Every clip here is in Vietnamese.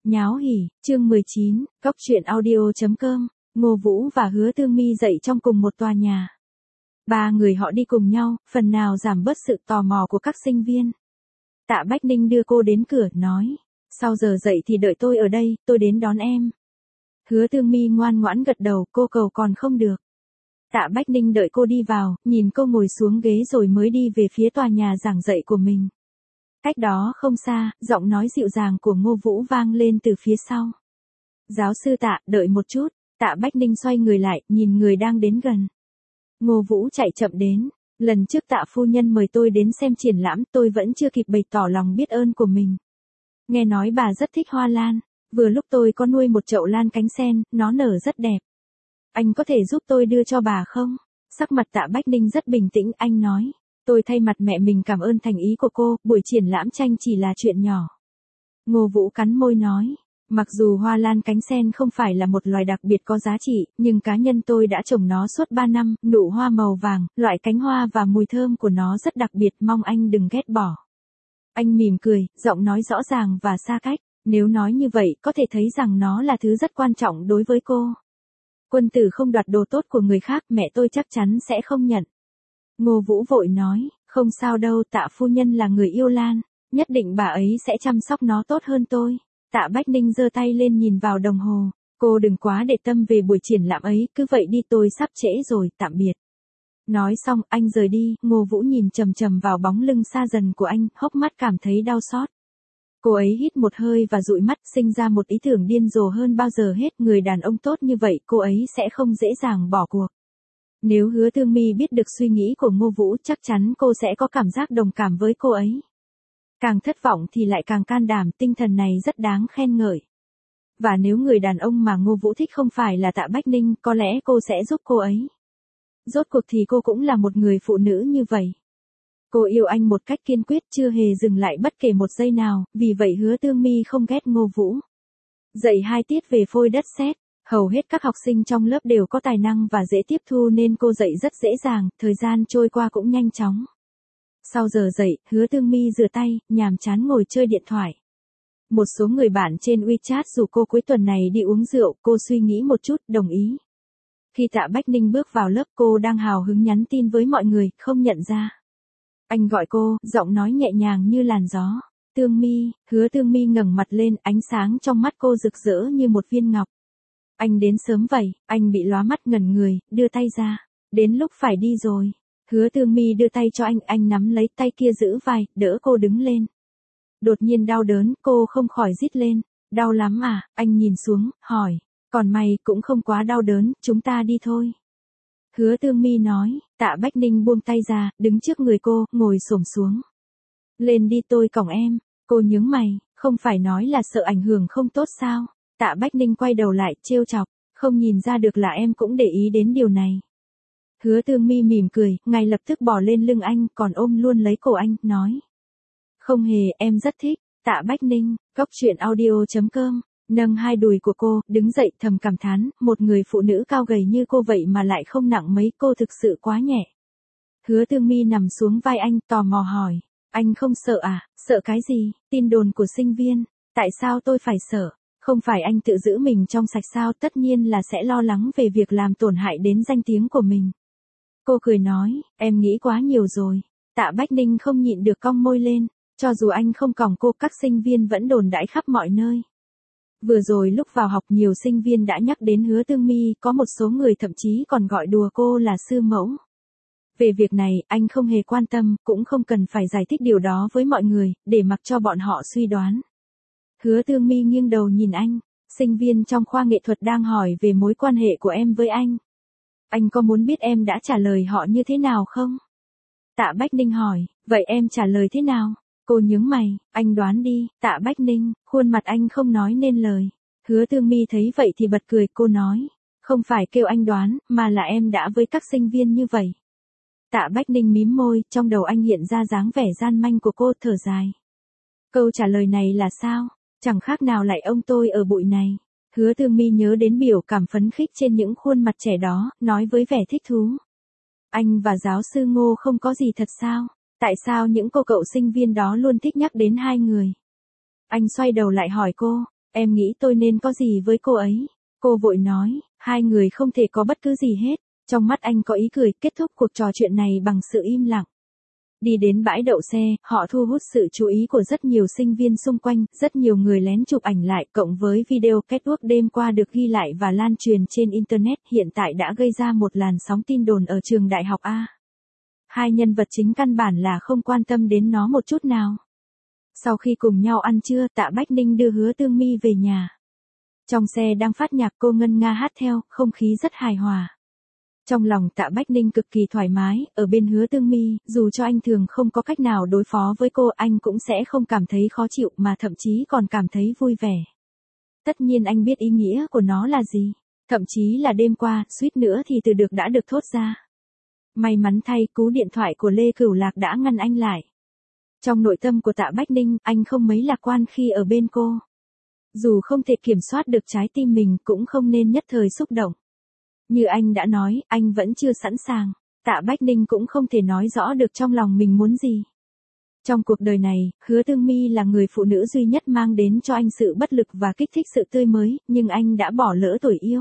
Nháo hỉ, chương 19, Cóc truyện audio.com, Ngô Vũ và Hứa Tương My dậy trong cùng một tòa nhà. Ba người họ đi cùng nhau, phần nào giảm bớt sự tò mò của các sinh viên. Tạ Bách Ninh đưa cô đến cửa, nói, sau giờ dậy thì đợi tôi ở đây, tôi đến đón em. Hứa Tương My ngoan ngoãn gật đầu, cô cầu còn không được. Tạ Bách Ninh đợi cô đi vào, nhìn cô ngồi xuống ghế rồi mới đi về phía tòa nhà giảng dạy của mình. Cách đó không xa, giọng nói dịu dàng của Ngô Vũ vang lên từ phía sau. Giáo sư Tạ, đợi một chút. Tạ Bách Ninh xoay người lại, nhìn người đang đến gần. Ngô Vũ chạy chậm đến. Lần trước Tạ phu nhân mời tôi đến xem triển lãm, tôi vẫn chưa kịp bày tỏ lòng biết ơn của mình. Nghe nói bà rất thích hoa lan. Vừa lúc tôi có nuôi một chậu lan cánh sen, nó nở rất đẹp. Anh có thể giúp tôi đưa cho bà không? Sắc mặt Tạ Bách Ninh rất bình tĩnh, anh nói. Tôi thay mặt mẹ mình cảm ơn thành ý của cô, buổi triển lãm tranh chỉ là chuyện nhỏ. Ngô Vũ cắn môi nói, mặc dù hoa lan cánh sen không phải là một loài đặc biệt có giá trị, nhưng cá nhân tôi đã trồng nó suốt 3 năm, nụ hoa màu vàng, loại cánh hoa và mùi thơm của nó rất đặc biệt, mong anh đừng ghét bỏ. Anh mỉm cười, giọng nói rõ ràng và xa cách, nếu nói như vậy có thể thấy rằng nó là thứ rất quan trọng đối với cô. Quân tử không đoạt đồ tốt của người khác, mẹ tôi chắc chắn sẽ không nhận. Ngô Vũ vội nói, không sao đâu, Tạ phu nhân là người yêu lan, nhất định bà ấy sẽ chăm sóc nó tốt hơn tôi. Tạ Bách Ninh giơ tay lên nhìn vào đồng hồ, cô đừng quá để tâm về buổi triển lãm ấy, cứ vậy đi, tôi sắp trễ rồi, tạm biệt. Nói xong, anh rời đi, Ngô Vũ nhìn chằm chằm vào bóng lưng xa dần của anh, hốc mắt cảm thấy đau xót. Cô ấy hít một hơi và dụi mắt, sinh ra một ý tưởng điên rồ hơn bao giờ hết, người đàn ông tốt như vậy, cô ấy sẽ không dễ dàng bỏ cuộc. Nếu Hứa Tương My biết được suy nghĩ của Ngô Vũ, chắc chắn cô sẽ có cảm giác đồng cảm với cô ấy. Càng thất vọng thì lại càng can đảm, tinh thần này rất đáng khen ngợi. Và nếu người đàn ông mà Ngô Vũ thích không phải là Tạ Bách Ninh, có lẽ cô sẽ giúp cô ấy. Rốt cuộc thì cô cũng là một người phụ nữ như vậy. Cô yêu anh một cách kiên quyết, chưa hề dừng lại bất kể một giây nào, vì vậy Hứa Tương My không ghét Ngô Vũ. Dạy 2 tiết về phôi đất sét. Hầu hết các học sinh trong lớp đều có tài năng và dễ tiếp thu nên cô dạy rất dễ dàng, thời gian trôi qua cũng nhanh chóng. Sau giờ dạy, Hứa Tương My rửa tay, nhàm chán ngồi chơi điện thoại. Một số người bạn trên WeChat rủ cô cuối tuần này đi uống rượu, cô suy nghĩ một chút, đồng ý. Khi Tạ Bách Ninh bước vào lớp, cô đang hào hứng nhắn tin với mọi người, không nhận ra. Anh gọi cô, giọng nói nhẹ nhàng như làn gió. Tương My. Hứa Tương My ngẩng mặt lên, ánh sáng trong mắt cô rực rỡ như một viên ngọc. Anh đến sớm vậy, anh bị lóa mắt ngẩn người, đưa tay ra. Đến lúc phải đi rồi. Hứa Tương My đưa tay cho anh nắm lấy tay kia giữ vai, đỡ cô đứng lên. Đột nhiên đau đớn, cô không khỏi rít lên. Đau lắm à? Anh nhìn xuống, hỏi. Còn mày cũng không quá đau đớn, chúng ta đi thôi. Hứa Tương My nói, Tạ Bách Ninh buông tay ra, đứng trước người cô, ngồi xổm xuống. Lên đi, tôi cõng em. Cô nhướng mày, không phải nói là sợ ảnh hưởng không tốt sao? Tạ Bách Ninh quay đầu lại, trêu chọc, không nhìn ra được là em cũng để ý đến điều này. Hứa Tương My mỉm cười, ngay lập tức bò lên lưng anh, còn ôm luôn lấy cổ anh, nói. Không hề, em rất thích. Tạ Bách Ninh, Cóc truyện audio.com, nâng 2 đùi của cô, đứng dậy thầm cảm thán, một người phụ nữ cao gầy như cô vậy mà lại không nặng mấy, cô thực sự quá nhẹ. Hứa Tương My nằm xuống vai anh, tò mò hỏi, anh không sợ à? Sợ cái gì? Tin đồn của sinh viên, tại sao tôi phải sợ? Không phải anh tự giữ mình trong sạch sao, tất nhiên là sẽ lo lắng về việc làm tổn hại đến danh tiếng của mình. Cô cười nói, em nghĩ quá nhiều rồi. Tạ Bách Ninh không nhịn được cong môi lên, cho dù anh không còng cô, các sinh viên vẫn đồn đãi khắp mọi nơi. Vừa rồi lúc vào học nhiều sinh viên đã nhắc đến Hứa Tương My, có một số người thậm chí còn gọi đùa cô là sư mẫu. Về việc này, anh không hề quan tâm, cũng không cần phải giải thích điều đó với mọi người, để mặc cho bọn họ suy đoán. Hứa Tương My nghiêng đầu nhìn anh, sinh viên trong khoa nghệ thuật đang hỏi về mối quan hệ của em với anh. Anh có muốn biết em đã trả lời họ như thế nào không? Tạ Bách Ninh hỏi, vậy em trả lời thế nào? Cô nhướng mày, anh đoán đi. Tạ Bách Ninh, khuôn mặt anh không nói nên lời. Hứa Tương My thấy vậy thì bật cười, cô nói, không phải kêu anh đoán, mà là em đã với các sinh viên như vậy. Tạ Bách Ninh mím môi, trong đầu anh hiện ra dáng vẻ gian manh của cô, thở dài. Câu trả lời này là sao? Chẳng khác nào lại ông tôi ở bụi này. Hứa Tương My nhớ đến biểu cảm phấn khích trên những khuôn mặt trẻ đó, nói với vẻ thích thú. Anh và giáo sư Ngô không có gì thật sao? Tại sao những cô cậu sinh viên đó luôn thích nhắc đến 2 người? Anh xoay đầu lại hỏi cô, Em nghĩ tôi nên có gì với cô ấy. Cô vội nói, hai người không thể có bất cứ gì hết. Trong mắt anh có ý cười, kết thúc cuộc trò chuyện này bằng sự im lặng. Đi đến bãi đậu xe, họ thu hút sự chú ý của rất nhiều sinh viên xung quanh, rất nhiều người lén chụp ảnh lại, cộng với video catwalk đêm qua được ghi lại và lan truyền trên Internet hiện tại đã gây ra một làn sóng tin đồn ở trường đại học A. Hai nhân vật chính căn bản là không quan tâm đến nó một chút nào. Sau khi cùng nhau ăn trưa, Tạ Bách Ninh đưa Hứa Tương My về nhà. Trong xe đang phát nhạc cô ngân nga hát theo, không khí rất hài hòa. Trong lòng Tạ Bách Ninh cực kỳ thoải mái, ở bên Hứa Tương My, dù cho anh thường không có cách nào đối phó với cô, anh cũng sẽ không cảm thấy khó chịu mà thậm chí còn cảm thấy vui vẻ. Tất nhiên anh biết ý nghĩa của nó là gì. Thậm chí là đêm qua, suýt nữa thì từ được đã được thốt ra. May mắn thay, cú điện thoại của Lê Cửu Lạc đã ngăn anh lại. Trong nội tâm của Tạ Bách Ninh, anh không mấy lạc quan khi ở bên cô. Dù không thể kiểm soát được trái tim mình cũng không nên nhất thời xúc động. Như anh đã nói, anh vẫn chưa sẵn sàng. Tạ Bách Ninh cũng không thể nói rõ được trong lòng mình muốn gì. Trong cuộc đời này, Hứa Tương My là người phụ nữ duy nhất mang đến cho anh sự bất lực và kích thích sự tươi mới, nhưng anh đã bỏ lỡ tuổi yêu.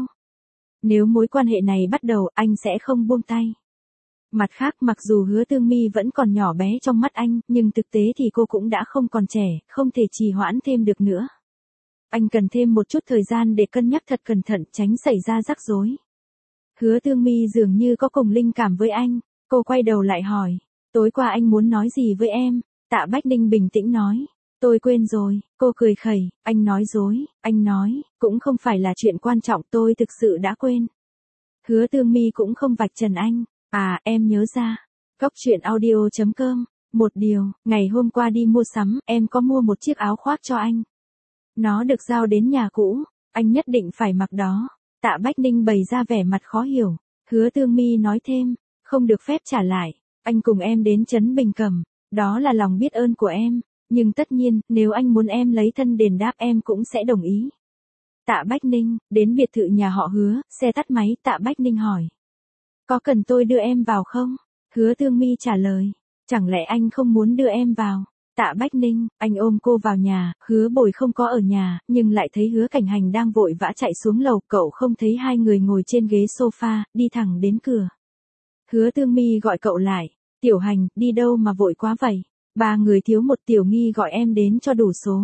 Nếu mối quan hệ này bắt đầu, anh sẽ không buông tay. Mặt khác, mặc dù Hứa Tương My vẫn còn nhỏ bé trong mắt anh, nhưng thực tế thì cô cũng đã không còn trẻ, không thể trì hoãn thêm được nữa. Anh cần thêm một chút thời gian để cân nhắc thật cẩn thận, tránh xảy ra rắc rối. Hứa Tương My dường như có cùng linh cảm với anh, cô quay đầu lại hỏi, tối qua anh muốn nói gì với em? Tạ Bách Ninh bình tĩnh nói, tôi quên rồi. Cô cười khẩy, anh nói dối, anh nói, cũng không phải là chuyện quan trọng, tôi thực sự đã quên. Hứa Tương My cũng không vạch trần anh, à em nhớ ra. Góc truyện audio.com, một điều, ngày hôm qua đi mua sắm, em có mua một chiếc áo khoác cho anh. Nó được giao đến nhà cũ, anh nhất định phải mặc đó. Tạ Bách Ninh bày ra vẻ mặt khó hiểu. Hứa Tương My nói thêm, không được phép trả lại, anh cùng em đến Trấn Bình Cẩm, đó là lòng biết ơn của em, nhưng tất nhiên, nếu anh muốn em lấy thân đền đáp em cũng sẽ đồng ý. Tạ Bách Ninh, đến biệt thự nhà họ Hứa, xe tắt máy, Tạ Bách Ninh hỏi. Có cần tôi đưa em vào không? Hứa Tương My trả lời, chẳng lẽ anh không muốn đưa em vào? Tạ Bách Ninh, anh ôm cô vào nhà, Hứa Bồi không có ở nhà, nhưng lại thấy Hứa Cảnh Hành đang vội vã chạy xuống lầu, cậu không thấy hai người ngồi trên ghế sofa, đi thẳng đến cửa. Hứa Tương My gọi cậu lại, Tiểu Hành, đi đâu mà vội quá vậy? Ba người thiếu một Tiểu Nghi gọi em đến cho đủ số.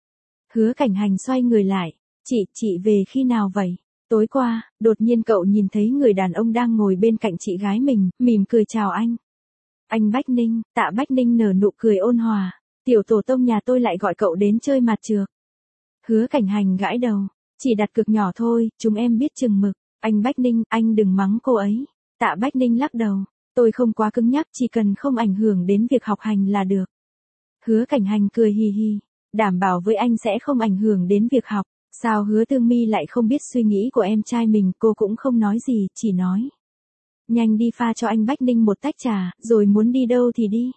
Hứa Cảnh Hành xoay người lại, chị về khi nào vậy? Tối qua, đột nhiên cậu nhìn thấy người đàn ông đang ngồi bên cạnh chị gái mình, mỉm cười chào anh. Anh Bách Ninh, Tạ Bách Ninh nở nụ cười ôn hòa. Tiểu tổ tông nhà tôi lại gọi cậu đến chơi mặt trược. Hứa Cảnh Hành gãi đầu, chỉ đặt cược nhỏ thôi, chúng em biết chừng mực. Anh Bách Ninh, anh đừng mắng cô ấy. Tạ Bách Ninh lắc đầu, tôi không quá cứng nhắc, chỉ cần không ảnh hưởng đến việc học hành là được. Hứa Cảnh Hành cười hì hì, đảm bảo với anh sẽ không ảnh hưởng đến việc học. Sao Hứa Tương My lại không biết suy nghĩ của em trai mình, cô cũng không nói gì, chỉ nói. Nhanh đi pha cho anh Bách Ninh một tách trà, rồi muốn đi đâu thì đi.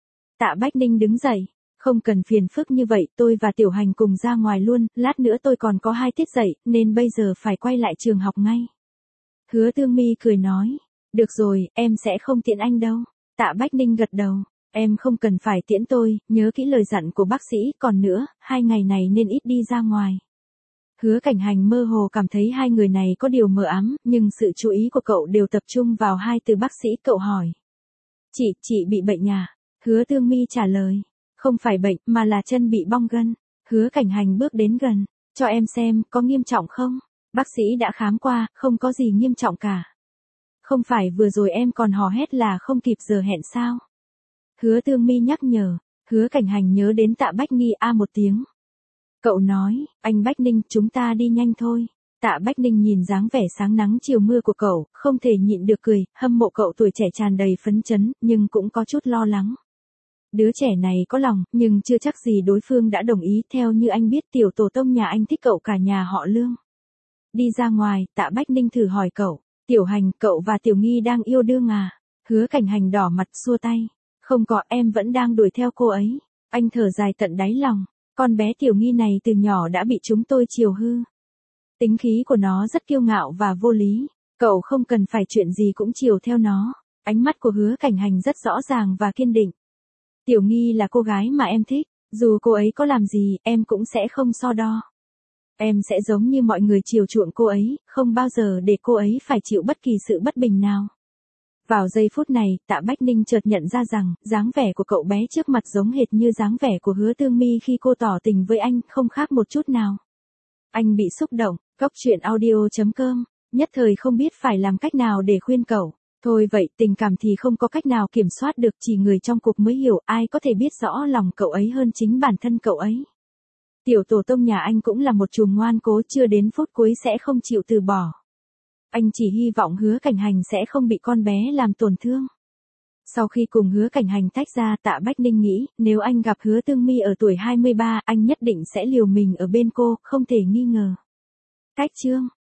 Tạ Bách Ninh đứng dậy, không cần phiền phức như vậy, tôi và Tiểu Hành cùng ra ngoài luôn, lát nữa tôi còn có 2 tiết dạy, nên bây giờ phải quay lại trường học ngay. Hứa Tương My cười nói, được rồi, em sẽ không tiễn anh đâu. Tạ Bách Ninh gật đầu, em không cần phải tiễn tôi, nhớ kỹ lời dặn của bác sĩ, còn nữa, 2 ngày này nên ít đi ra ngoài. Hứa Cảnh Hành mơ hồ cảm thấy hai người này có điều mờ ám, nhưng sự chú ý của cậu đều tập trung vào hai từ bác sĩ, cậu hỏi. Chị bị bệnh à? Hứa Tương My trả lời, không phải bệnh, mà là chân bị bong gân. Hứa Cảnh Hành bước đến gần, cho em xem, có nghiêm trọng không? Bác sĩ đã khám qua, không có gì nghiêm trọng cả. Không phải vừa rồi em còn hò hét là không kịp giờ hẹn sao? Hứa Tương My nhắc nhở, Hứa Cảnh Hành nhớ đến Tạ Bách Nghi một tiếng. Cậu nói, anh Bách Ninh, chúng ta đi nhanh thôi. Tạ Bách Ninh nhìn dáng vẻ sáng nắng chiều mưa của cậu, không thể nhịn được cười, hâm mộ cậu tuổi trẻ tràn đầy phấn chấn, nhưng cũng có chút lo lắng. Đứa trẻ này có lòng, nhưng chưa chắc gì đối phương đã đồng ý, theo như anh biết tiểu tổ tông nhà anh thích cậu cả nhà họ Lương. Đi ra ngoài, Tạ Bách Ninh thử hỏi cậu, Tiểu Hành, cậu và Tiểu Nghi đang yêu đương à? Hứa Cảnh Hành đỏ mặt xua tay, không có, em vẫn đang đuổi theo cô ấy. Anh thở dài tận đáy lòng. Con bé Tiểu Nghi này từ nhỏ đã bị chúng tôi chiều hư. Tính khí của nó rất kiêu ngạo và vô lý. Cậu không cần phải chuyện gì cũng chiều theo nó. Ánh mắt của Hứa Cảnh Hành rất rõ ràng và kiên định. Tiểu Nghi là cô gái mà em thích. Dù cô ấy có làm gì, em cũng sẽ không so đo. Em sẽ giống như mọi người chiều chuộng cô ấy, không bao giờ để cô ấy phải chịu bất kỳ sự bất bình nào. Vào giây phút này, Tạ Bách Ninh chợt nhận ra rằng, dáng vẻ của cậu bé trước mặt giống hệt như dáng vẻ của Hứa Tương My khi cô tỏ tình với anh, không khác một chút nào. Anh bị xúc động, Cốc.audio.com, nhất thời không biết phải làm cách nào để khuyên cậu. Thôi vậy, tình cảm thì không có cách nào kiểm soát được, chỉ người trong cuộc mới hiểu, ai có thể biết rõ lòng cậu ấy hơn chính bản thân cậu ấy. Tiểu tổ tông nhà anh cũng là một chùm ngoan cố, chưa đến phút cuối sẽ không chịu từ bỏ. Anh chỉ hy vọng Hứa Cảnh Hành sẽ không bị con bé làm tổn thương. Sau khi cùng Hứa Cảnh Hành tách ra, Tạ Bách Ninh nghĩ, nếu anh gặp Hứa Tương My ở tuổi 23, anh nhất định sẽ liều mình ở bên cô, không thể nghi ngờ. Cách chương